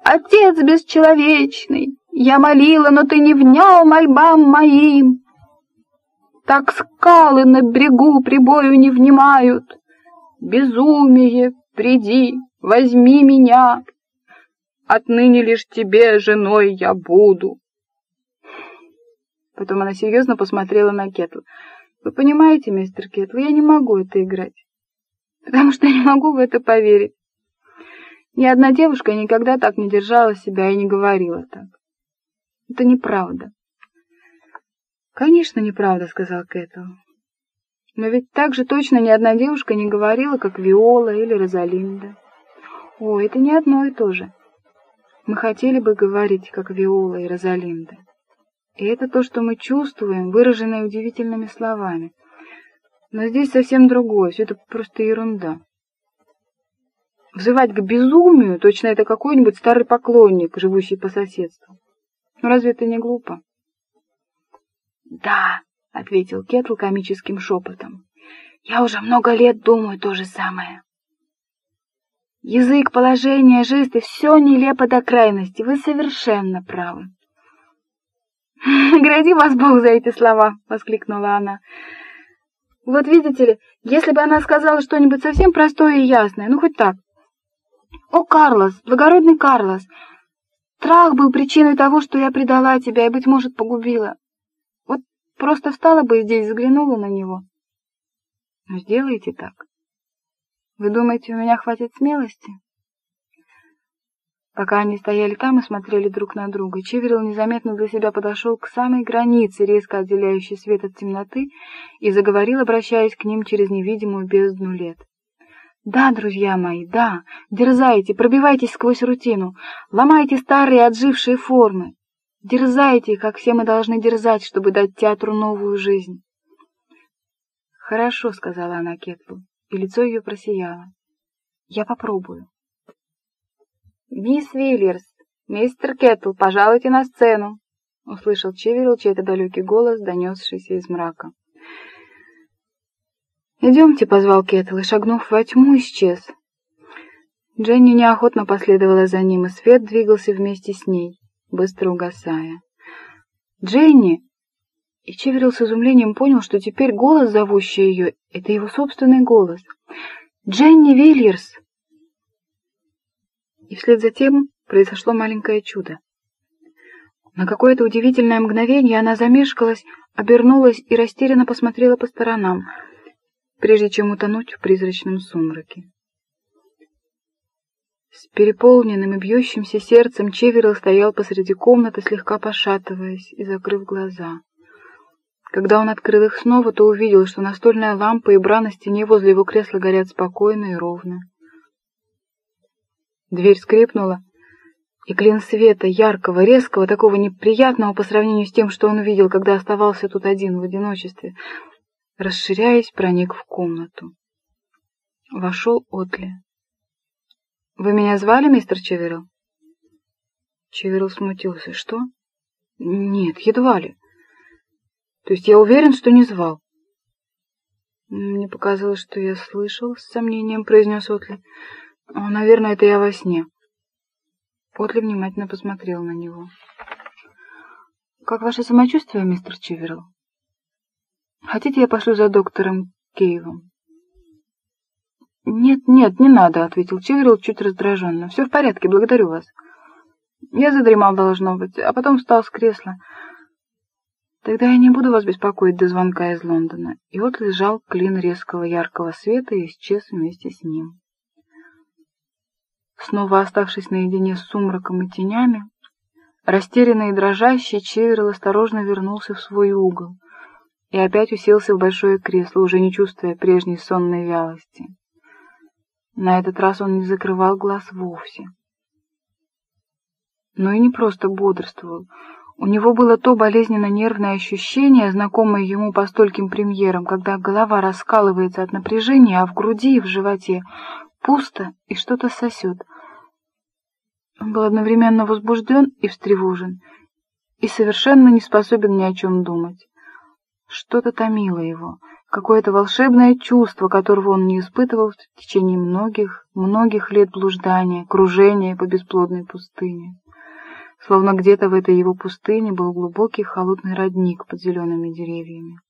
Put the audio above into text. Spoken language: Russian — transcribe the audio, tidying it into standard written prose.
Отец бесчеловечный, я молила, но ты не внял мольбам моим. Так скалы на берегу прибою не внимают. Безумие, приди, возьми меня. Отныне лишь тебе женой я буду. Потом она серьезно посмотрела на Кетл. Вы понимаете, мистер Кетл, я не могу это играть, потому что я не могу в это поверить. Ни одна девушка никогда так не держала себя и не говорила так. Это неправда. Конечно, неправда, сказал Кетл. Но ведь так же точно ни одна девушка не говорила, как Виола или Розалинда. О, это не одно и то же. Мы хотели бы говорить, как Виола и Розалинда. И это то, что мы чувствуем, выраженное удивительными словами. Но здесь совсем другое, все это просто ерунда. Взывать к безумию, точно это какой-нибудь старый поклонник, живущий по соседству. Ну разве это не глупо? Да, ответил Кетл комическим шепотом. Я уже много лет думаю то же самое. Язык, положение, жесты — все нелепо до крайности. Вы совершенно правы. «Награди вас Бог за эти слова!» — воскликнула она. «Вот видите ли, если бы она сказала что-нибудь совсем простое и ясное, ну хоть так. О, Карлос, благородный Карлос, страх был причиной того, что я предала тебя и, быть может, погубила. Вот просто встала бы здесь, взглянула на него. Но сделайте так. Вы думаете, у меня хватит смелости?» Пока они стояли там и смотрели друг на друга, Чиверилл незаметно для себя подошел к самой границе, резко отделяющей свет от темноты, и заговорил, обращаясь к ним через невидимую бездну лет. «Да, друзья мои, да, дерзайте, пробивайтесь сквозь рутину, ломайте старые отжившие формы, дерзайте, как все мы должны дерзать, чтобы дать театру новую жизнь». «Хорошо», — сказала она Кетлу, и лицо ее просияло. «Я попробую». «Мисс Виллерс, мистер Кетл, пожалуйте на сцену!» — услышал Чиверилл чей-то далекий голос, донесшийся из мрака. «Идемте», — позвал Кетл, и, шагнув во тьму, исчез. Дженни неохотно последовала за ним, и свет двигался вместе с ней, быстро угасая. «Дженни!» И Чиверилл с изумлением понял, что теперь голос, зовущий ее, — это его собственный голос. «Дженни Виллерс!» И вслед за тем произошло маленькое чудо. На какое-то удивительное мгновение она замешкалась, обернулась и растерянно посмотрела по сторонам, прежде чем утонуть в призрачном сумраке. С переполненным и бьющимся сердцем Чиверилл стоял посреди комнаты, слегка пошатываясь и закрыв глаза. Когда он открыл их снова, то увидел, что настольная лампа и бра на стене возле его кресла горят спокойно и ровно. Дверь скрипнула, и клин света, яркого, резкого, такого неприятного по сравнению с тем, что он увидел, когда оставался тут один в одиночестве, расширяясь, проник в комнату. Вошел Отли. «Вы меня звали, мистер Чиверилл?» Чиверилл смутился. «Что?» «Нет, едва ли. То есть я уверен, что не звал». «Мне показалось, что я слышал», — с сомнением произнес Отли. «Наверное, это я во сне». Отли внимательно посмотрел на него. «Как ваше самочувствие, мистер Чиверилл? Хотите, я пошлю за доктором Кейвом?» «Нет, не надо», — ответил Чиверилл чуть раздраженно. «Все в порядке, благодарю вас. Я задремал, должно быть, а потом встал с кресла. Тогда я не буду вас беспокоить до звонка из Лондона». И Отли сжал клин резкого яркого света и исчез вместе с ним. Снова оставшись наедине с сумраком и тенями, растерянный и дрожащий, Чиверилл осторожно вернулся в свой угол и опять уселся в большое кресло, уже не чувствуя прежней сонной вялости. На этот раз он не закрывал глаз вовсе. Но и не просто бодрствовал. У него было то болезненно-нервное ощущение, знакомое ему по стольким премьерам, когда голова раскалывается от напряжения, а в груди и в животе пусто и что-то сосет. Он был одновременно возбужден и встревожен, и совершенно не способен ни о чем думать. Что-то томило его, какое-то волшебное чувство, которого он не испытывал в течение многих лет блуждания, кружения по бесплодной пустыне. Словно где-то в этой его пустыне был глубокий холодный родник под зелеными деревьями.